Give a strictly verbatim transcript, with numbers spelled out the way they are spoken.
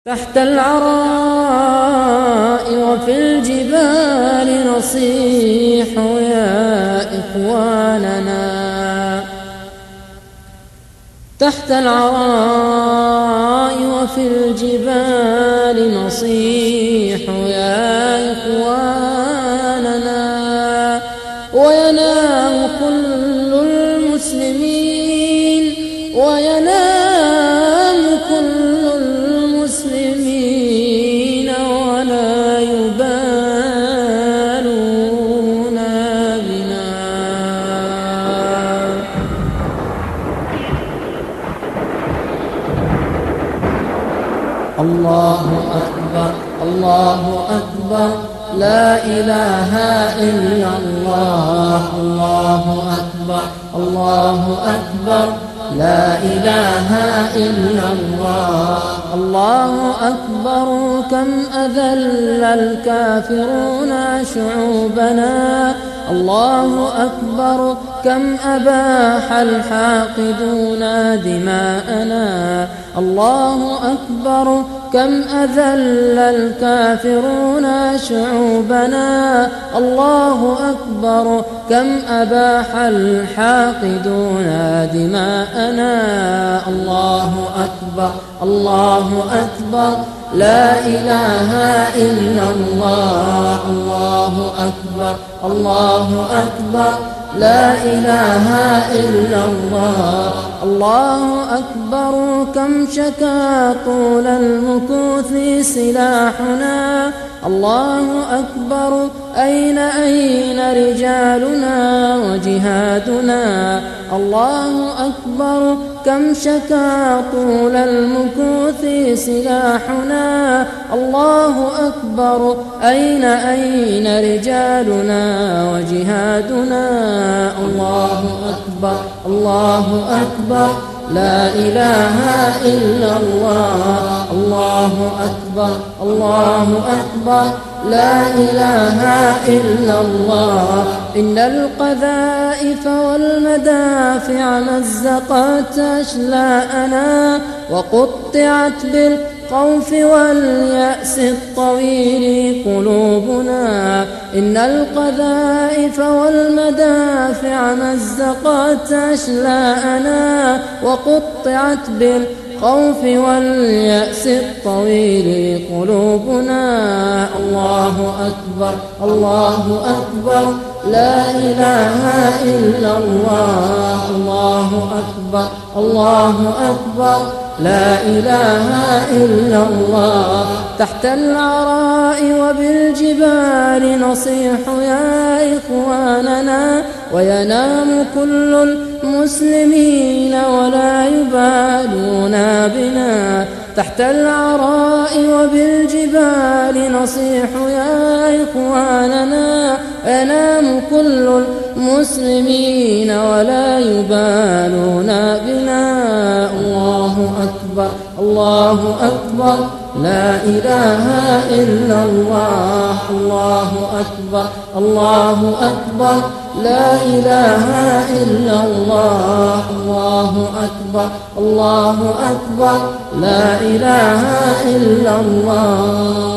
تحت العراء وفي الجبال نصيح يا إخواننا. تحت العراء وفي الجبال نصيح يا إخواننا. وينام كل المسلمين وينام كل المسلمين ولا يبالون بنا. الله أكبر الله أكبر لا إله إلا الله. الله أكبر الله أكبر لا إله إلا الله. الله أكبر كم أذل الكافرون شعوبنا. الله أكبر كم أباح الحاقدون دماءنا. الله أكبر كم أذل الكافرون شعوبنا. الله أكبر كم أباح الحاقدون دماءنا. الله أكبر الله أكبر لا إله إلا الله. الله أكبر الله أكبر لا إله إلا الله. الله أكبر كم شكا طول المكوث سلاحنا. الله أكبر أين أين رجالنا وجهادنا. الله أكبر كم شكا طول المكوث سلاحنا. الله أكبر أين أين رجالنا وجهادنا. الله أكبر الله أكبر لا إله إلا الله. الله أكبر الله أكبر لا إله إلا الله. إن القذائف والمدافع مزقت أشلاءنا وقطعت بالخوف واليأس الطويل قلوبنا. إن القذائف والمدافع مزقت أشلاءنا وقطعت بالخوف واليأس الطويل قلوبنا. الله أكبر الله أكبر لا إله إلا الله. الله أكبر الله أكبر لا إله إلا الله. تحت العراء وبالجبال نصيح يا إخواننا. وينام كل المسلمين ولا يبالون بنا. تحت العراء وبالجبال نصيح يا إخواننا. وينام كل المسلمين ولا يبالون بنا. الله أكبر الله أكبر لا إله إلا الله. الله أكبر الله أكبر لا إله إلا الله. الله أكبر الله أكبر لا إله إلا الله.